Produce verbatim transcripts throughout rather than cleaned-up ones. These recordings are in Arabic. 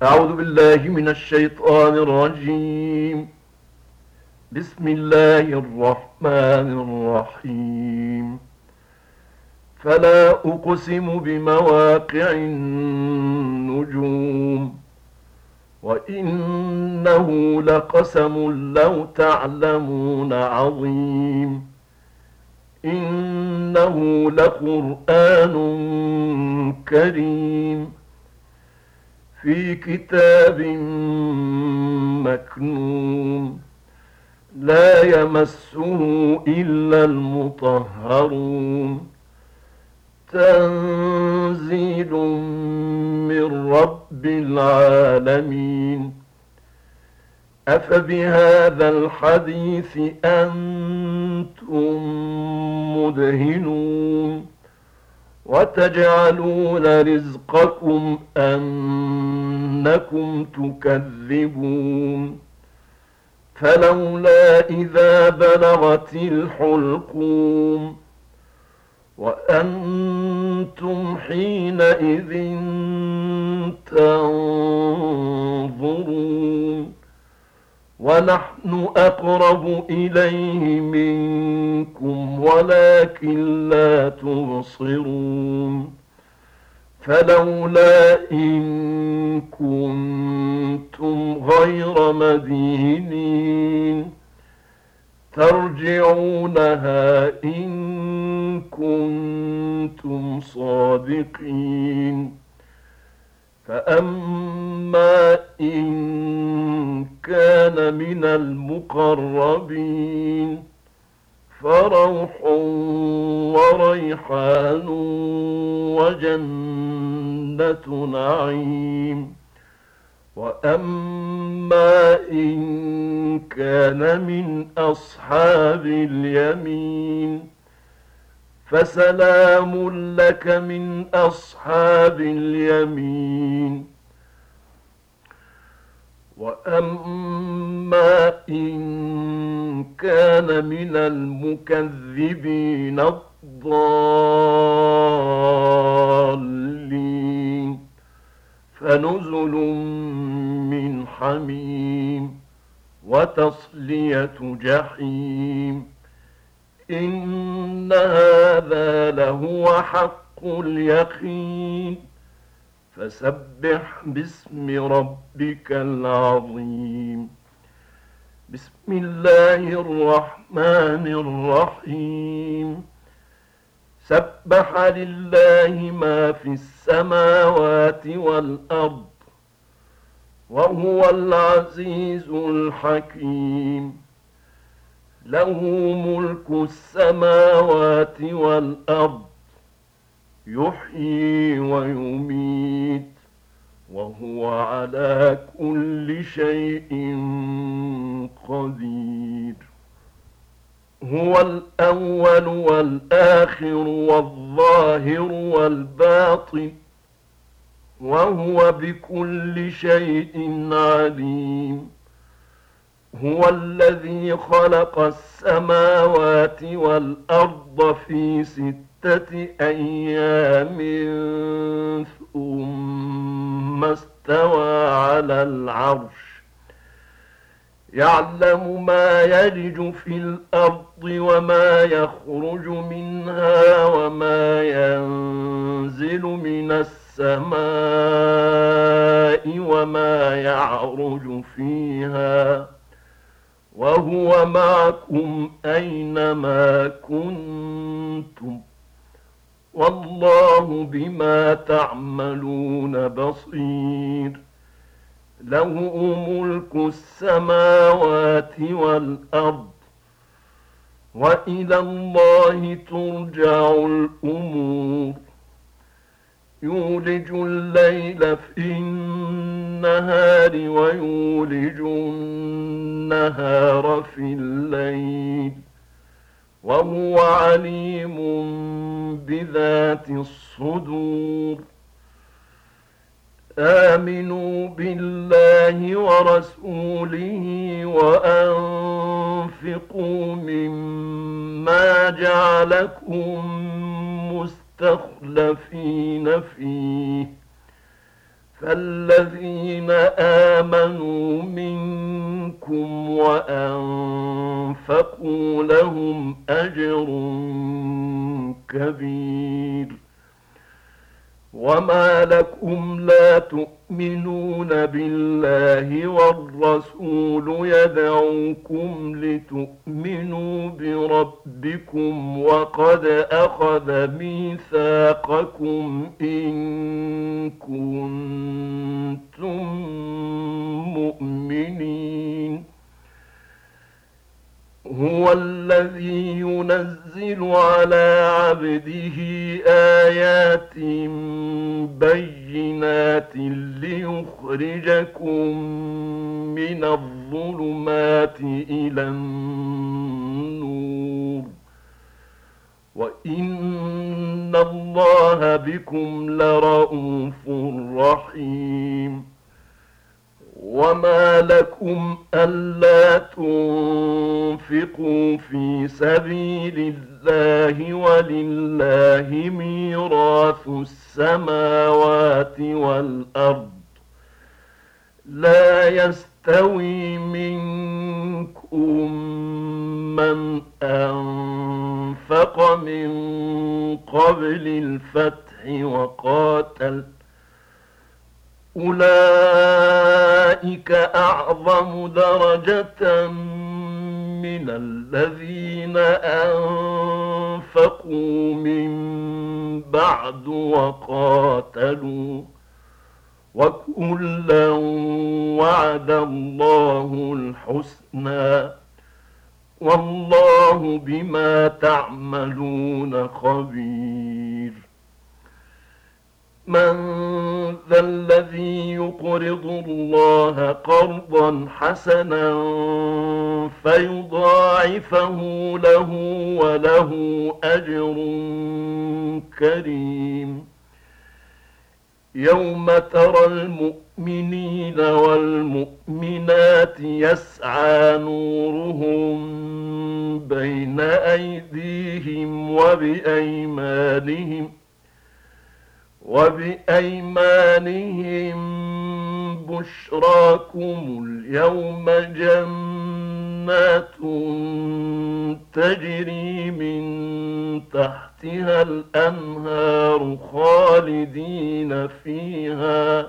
أعوذ بالله من الشيطان الرجيم. بسم الله الرحمن الرحيم. فلا أقسم بمواقع النجوم وإنه لقسم لو تعلمون عظيم. إنه لقرآن كريم في كتاب مكنون لا يمسه إلا المطهرون. تنزيل من رب العالمين. أفبهذا الحديث أنتم مدهنون وتجعلون رزقكم أنكم تكذبون. فلولا إذا بلغت الحلقوم وأنتم حينئذ تنظرون ونحن أقرب إليه منكم ولكن لا تبصرون. فلولا إن كنتم غير مدينين ترجعونها إن كنتم صادقين. فأما إن كان من المقربين فروح وريحان وجنة نعيم. وأما إن كان من أصحاب اليمين فسلام لك من أصحاب اليمين. وأما إن كان من المكذبين الضالين فنزل من حميم وتصلية جحيم. إن هذا لهو حق اليقين. فسبح باسم ربك العظيم. بسم الله الرحمن الرحيم. سبح لله ما في السماوات والأرض وهو العزيز الحكيم. له ملك السماوات والأرض يحيي ويميت وهو على كل شيء قدير. هو الأول والآخر والظاهر والباطن وهو بكل شيء عليم. هو الذي خلق السماوات والأرض في ستة أيام ثم استوى على العرش يعلم ما يلج في الأرض وما يخرج منها وما ينزل من السماء وما يعرج فيها وهو معكم أينما كنتم والله بما تعملون بصير. له ملك السماوات والأرض وإلى الله ترجع الأمور. يولج الليل في النهار ويولج النهار في الليل وهو عليم بذات الصدور. آمنوا بالله ورسوله وأنفقوا مما جعلكم مستخلفين فيه فالذين آمنوا منكم وأنفقوا لهم أجر كبير. وما لكم لا تؤمنون بالله والرسول يدعوكم لتؤمنوا بربكم وقد أخذ ميثاقكم إن كنتم مؤمنين. هو الذي ينزل على عبده آيات بينات ليخرجكم من الظلمات إلى النور وإن الله بكم لرءوف رحيم. وما لكم ألا تنفقوا في سبيل الله ولله ميراث السماوات والأرض لا يستوي منكم من أنفق من قبل الفتح وقاتل أولئك أعظم درجة من الذين أنفقوا من بعد وقاتلوا وكلا وعد الله الحسنى والله بما تعملون خبير. من ذا الذي يقرض الله قرضا حسنا فيضاعفه له وله أجر كريم. يوم ترى المؤمنين والمؤمنات يسعى نورهم بين أيديهم وبأيمانهم وبأيمانهم بشراكم اليوم جنات تجري من تحتها الأنهار خالدين فيها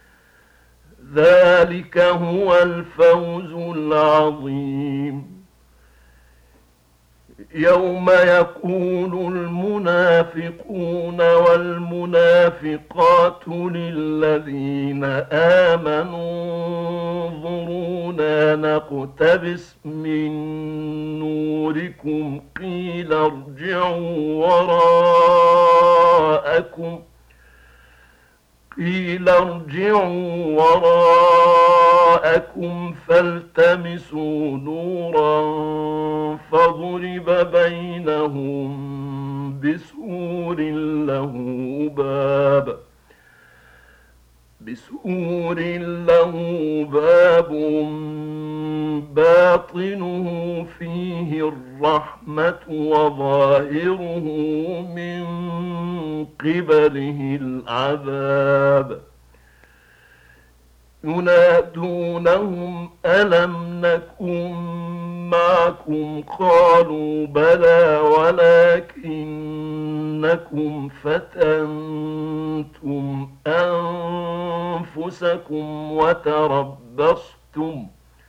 ذلك هو الفوز العظيم. يوم يقول المنافقون والمنافقات للذين آمنوا انظرونا نقتبس من نوركم قيل ارجعوا وراءكم قيل ارجعوا وراءكم فالتمسوا نورا فضرب بينهم بسور له باب بسور له باب باطنه فيه الرحمة وظاهره من قبله العذاب. ينادونهم ألم نكن معكم قالوا بلى ولكنكم فتنتم أنفسكم وتربصتم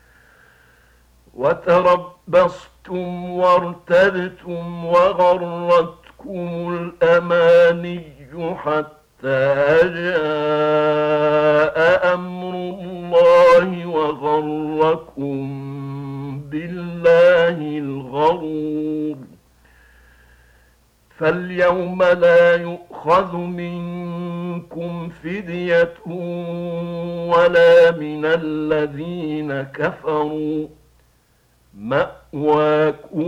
وتربصتم وارتبتم وغرتكم الأماني حتى جاء أمر الله وغركم بالله الغرور. فاليوم لا يؤخذ منكم فدية ولا من الذين كفروا مأواكم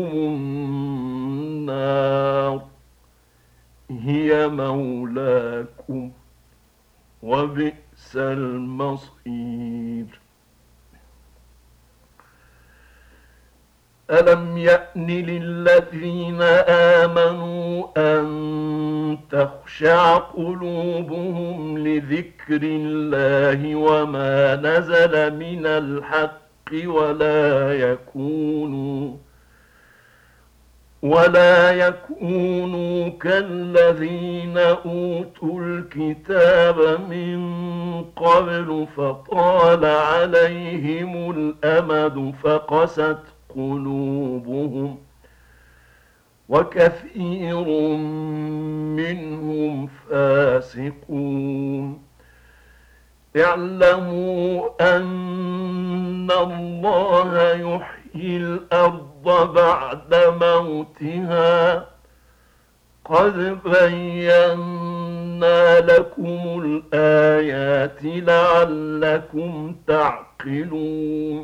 النار هي مولاكم وبئس المصير. ألم يأن للذين آمنوا أن تخشع قلوبهم لذكر الله وما نزل من الحق ولا يكونوا ولا يكونوا كالذين أوتوا الكتاب من قبل فطال عليهم الأمد فقست قلوبهم وكثير منهم فاسقون. اعلموا أن الله يحيي الأرض بعد موتها قد بينا لكم الآيات لعلكم تعقلون.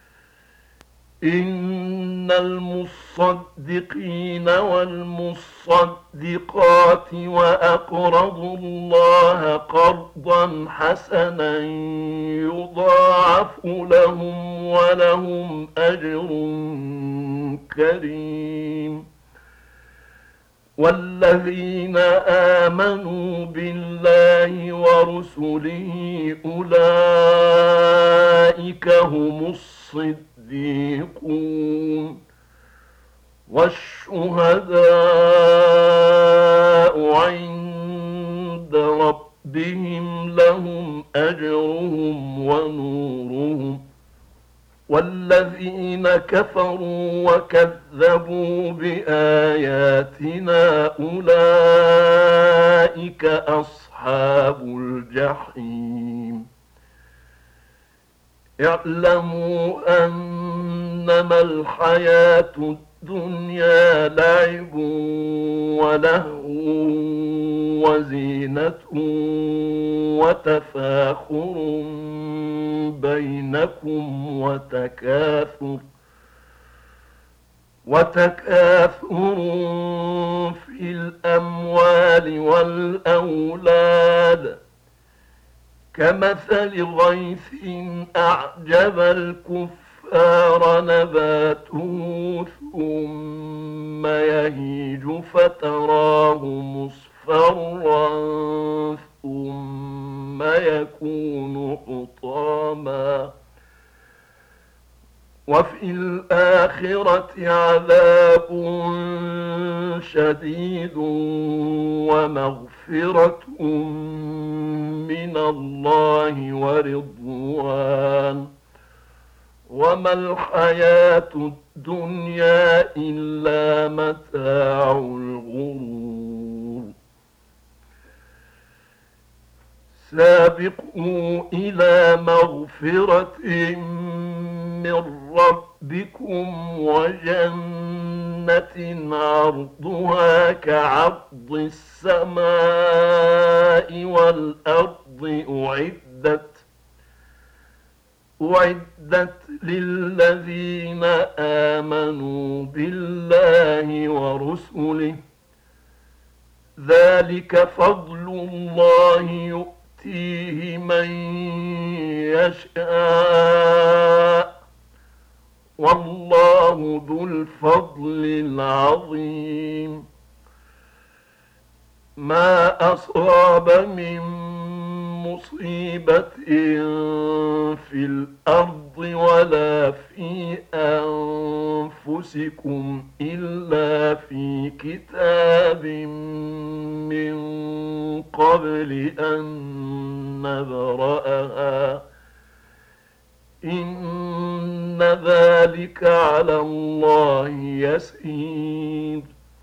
إن المصدقين والمصدقات وأقرضوا الله قرضا حسنا يضاعف لهم ولهم أجر كريم. والذين آمنوا بالله ورسله أولئك هم الصديقون والشهداء عند ربهم لهم أجرهم ونورهم. والذين كفروا وكذبوا بآياتنا أولئك أصحاب الجحيم. اعلموا أنما الحياة الدنيا لعب ولهو وزينة وتفاخر بينكم وتكاثر وتكاثر في الأموال والأولاد كمثل غيث أعجب الكفار نباته ثم يهيج فتراه مصفرا ثم يكون حطاما وفي الآخرة عذاب شديد ومغفرة من الله ورضوان وما الحياة الدنيا إلا متاع الغرور. سابقوا إلى مغفرة من ربكم وجنة عرضها كعرض السماء والأرض أعدت أعدت للذين آمنوا بالله ورسله ذلك فضل الله يؤتيه من يشاء والله ذو الفضل العظيم. ما أصاب من مصيبة في الأرض ولا في أنفسكم إلا في كتاب من قبل أن نبرأها إن ذلك على الله يسير.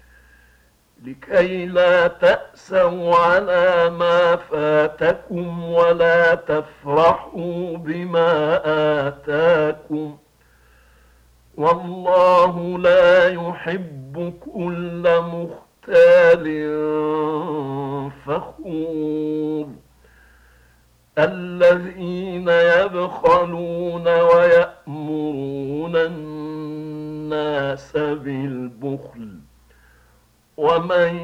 لكي لا تأسوا على ما فاتكم ولا تفرحوا بما آتاكم والله لا يحب كل مختال فخور. الذين يبخلون ويأمرون الناس بالبخل ومن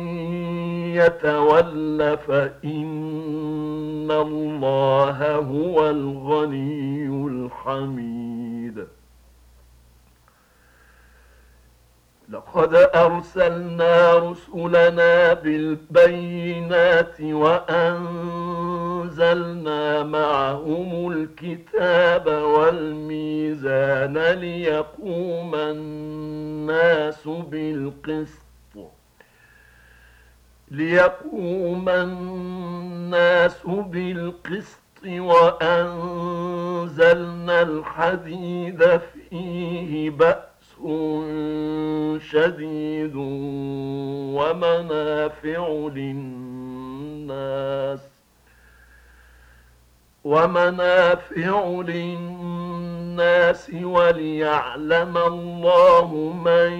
يتول فإن الله هو الغني الحميد. لقد أرسلنا رسلنا بالبينات وأنزلنا معهم الكتاب والميزان ليقوم الناس بالقسط ليقوم الناس بالقسط وأنزلنا الحديد فيه بأس شديد ومنافع للناس ومنافع للناس وليعلم الله من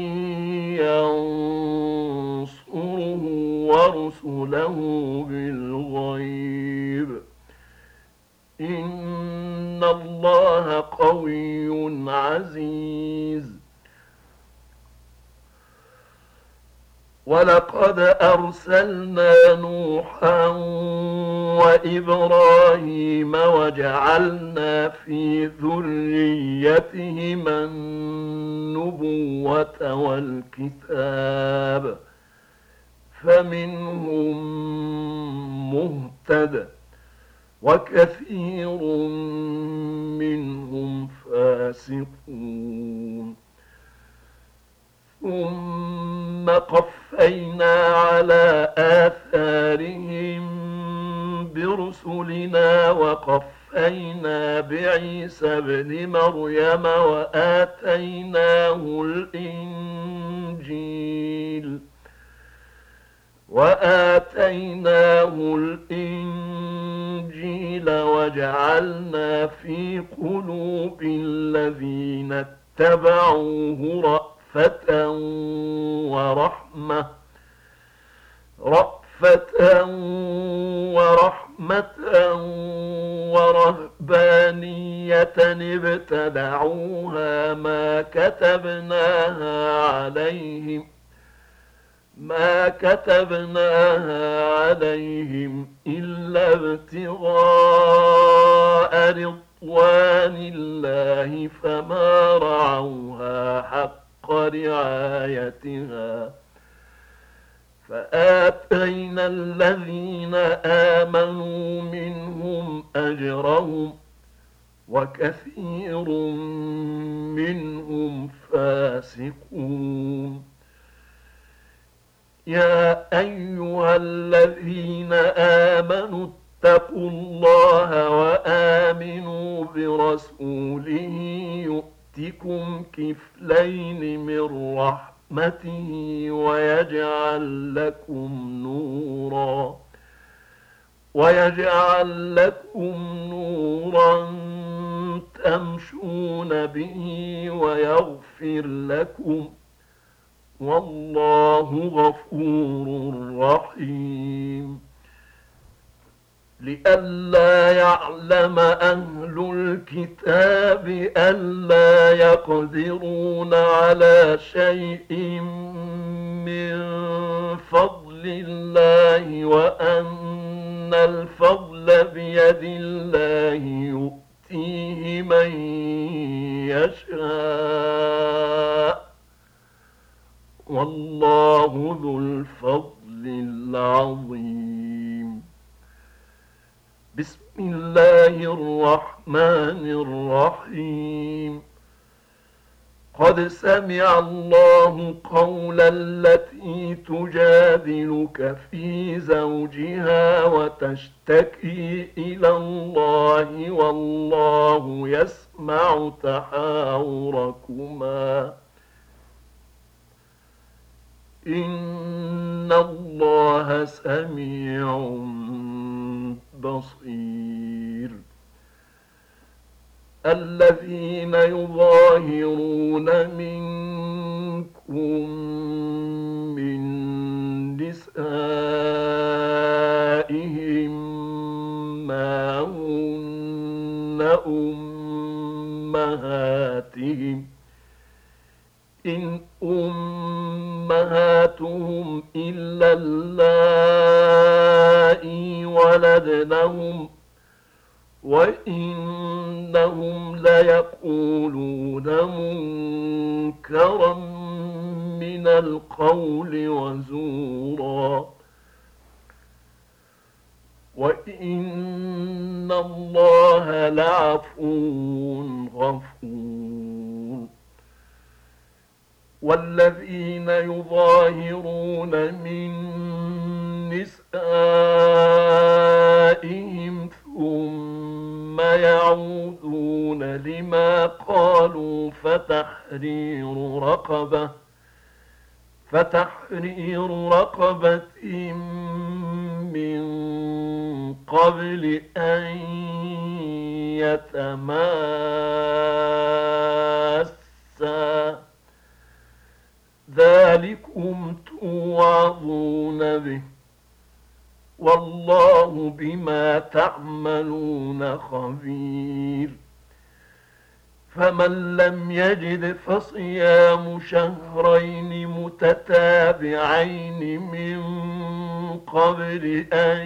ينصره ورسله بالغيب إن الله قوي عزيز. ولقد أرسلنا نوحا وإبراهيم وجعلنا في ذريتهما النبوة والكتاب فمنهم مهتد وكثير منهم فاسقون. ثم قفينا على آثارهم برسلنا وقفينا بعيسى ابن مريم وآتيناه الإنجيل وآتيناه الإنجيل وجعلنا في قلوب الذين اتبعوه رأفة ورحمة رأفة ورحمة ورهبانية ابتدعوها ما كتبناها عليهم ما كتبناها عليهم إلا ابتغاء رضوان الله فما رعوها حق رعايتها فآتينا الذين آمنوا منهم أجرهم وكثير منهم فاسقون. يا أيها الذين آمنوا اتقوا الله وآمنوا برسوله يؤتكم كفلين من رحمته ويجعل لكم نورا ويجعل لكم نورا تمشون به ويغفر لكم والله غفور رحيم. لئلا يعلم أهل الكتاب ألا يقدرون على شيء من فضل الله وأن الفضل بيد الله يؤتيه من يشاء والله ذو الفضل العظيم. بسم الله الرحمن الرحيم. قد سمع الله قول التي تجادلك في زوجها وتشتكي إلى الله والله يسمع تحاوركما إن الله سميع بصير. الذين يظاهرون منكم من نسائهم ما هن أمهاتهم إن أمهاتهم إلا اللائي ولدنهم وإنهم ليقولون منكرا من القول وزورا وإن الله لعفو غفور. والذين يظاهرون من نسائهم ثم يعودون لما قالوا فتحرير رقبة فتحرير رقبة من قبل أن يتماسا ذلكم توعظون به والله بما تعملون خبير. فمن لم يجد فصيام شهرين متتابعين من قبل أن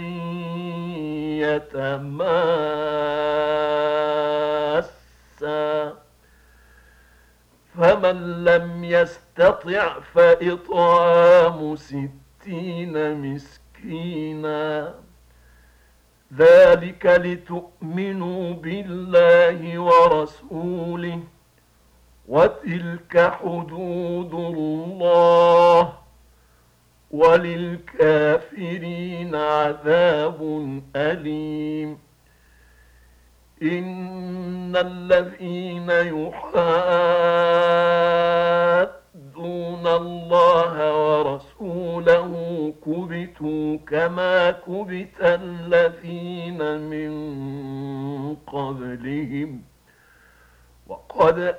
يتماسا فمن لم يستطع فإطعام ستين مسكينا ذلك لتؤمنوا بالله ورسوله وتلك حدود الله وللكافرين عذاب أليم. إن الذين يحادون الله ورسوله كبتوا كما كبت الذين من قبلهم وقد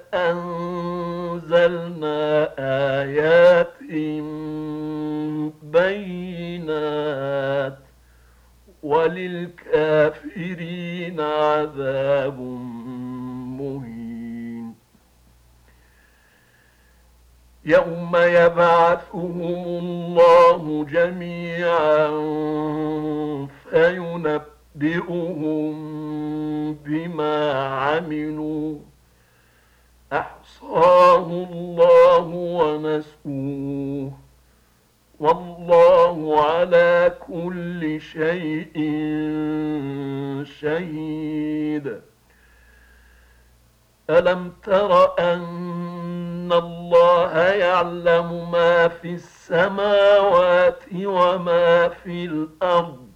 أنزلنا آيات بينات وللكافرين عذاب مهين. يوم يبعثهم الله جميعا فينبئهم بما عملوا أحصاه الله ونسوه والله على كل شيء شهيد. ألم تر أن الله يعلم ما في السماوات وما في الأرض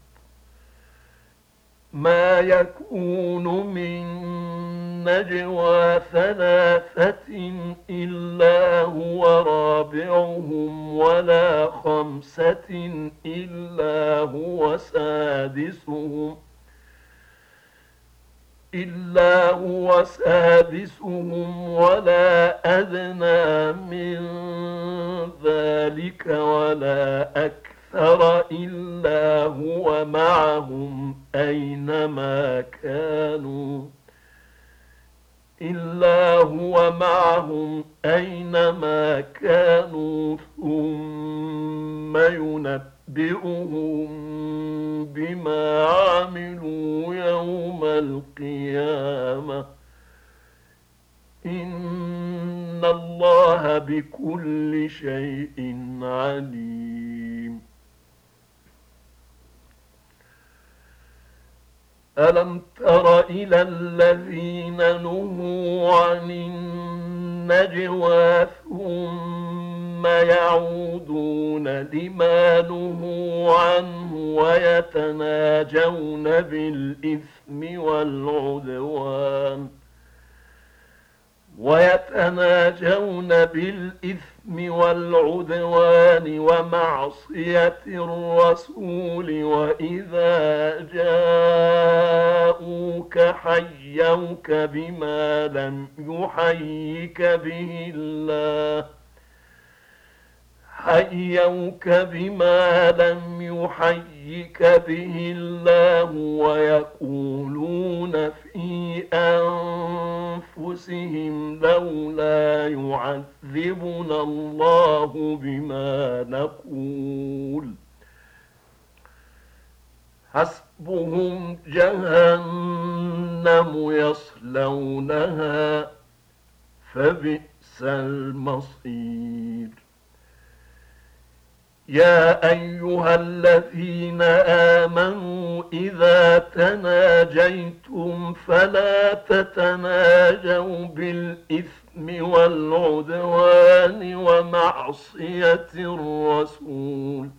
ما يكون من نجوى ثلاثة إلا هو رابعهم ولا خمسة إلا هو سادسهم إلا هو سادسهم ولا أدنى من ذلك ولا أكثر إلا هو معهم أينما كانوا إلا هو معهم أينما كانوا ثم ينبئهم بما عملوا يوم القيامة إن الله بكل شيء عليم. ألم تر إلى الذين نهوا عن النجوى ثم يعودون لما نهوا عنه ويتناجون بالإثم والعدوان ويتناجون بالإثم والعدوان ومعصية الرسول وإذا جاءوك حيوك بما لم يحيك به الله حيوك بما لم يحيك به الله ويقولون في أنفسهم لولا يعذبنا الله بما نقول حسبهم جهنم يصلونها فبئس المصير. يا أيها الذين آمنوا إذا تناجيتم فلا تتناجوا بالإثم والعدوان ومعصية الرسول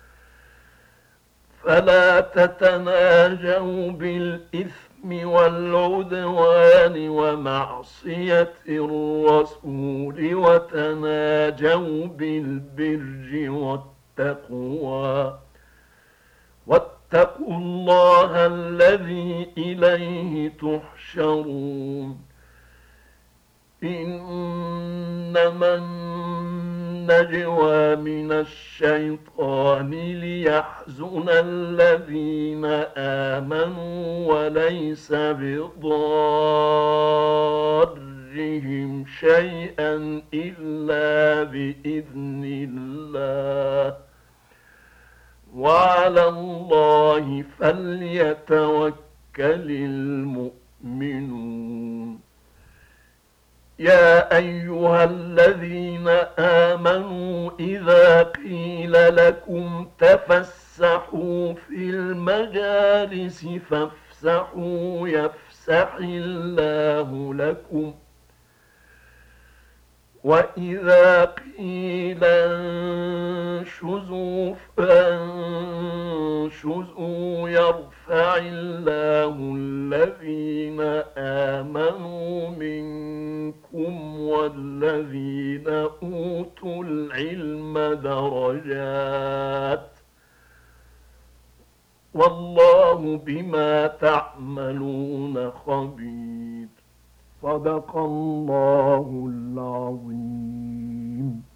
فلا تتناجوا بالإثم والعدوان ومعصية الرسول وتناجوا بالبر والتقوى واتقوا الله الذي إليه تحشرون إنما النجوى من الشيطان ليحزن الذين آمنوا وليس بضارهم شيئا إلا بإذن الله وعلى الله فليتوكل المؤمنون يا أيها الذين آمنوا إذا قيل لكم تفسحوا في المجالس فافسحوا يفسح الله لكم وإذا قيل انشزوا فانشزوا يرفع الله الذين آمنوا منكم والذين أوتوا العلم درجات والله بما تعملون خبير. صدق الله العظيم.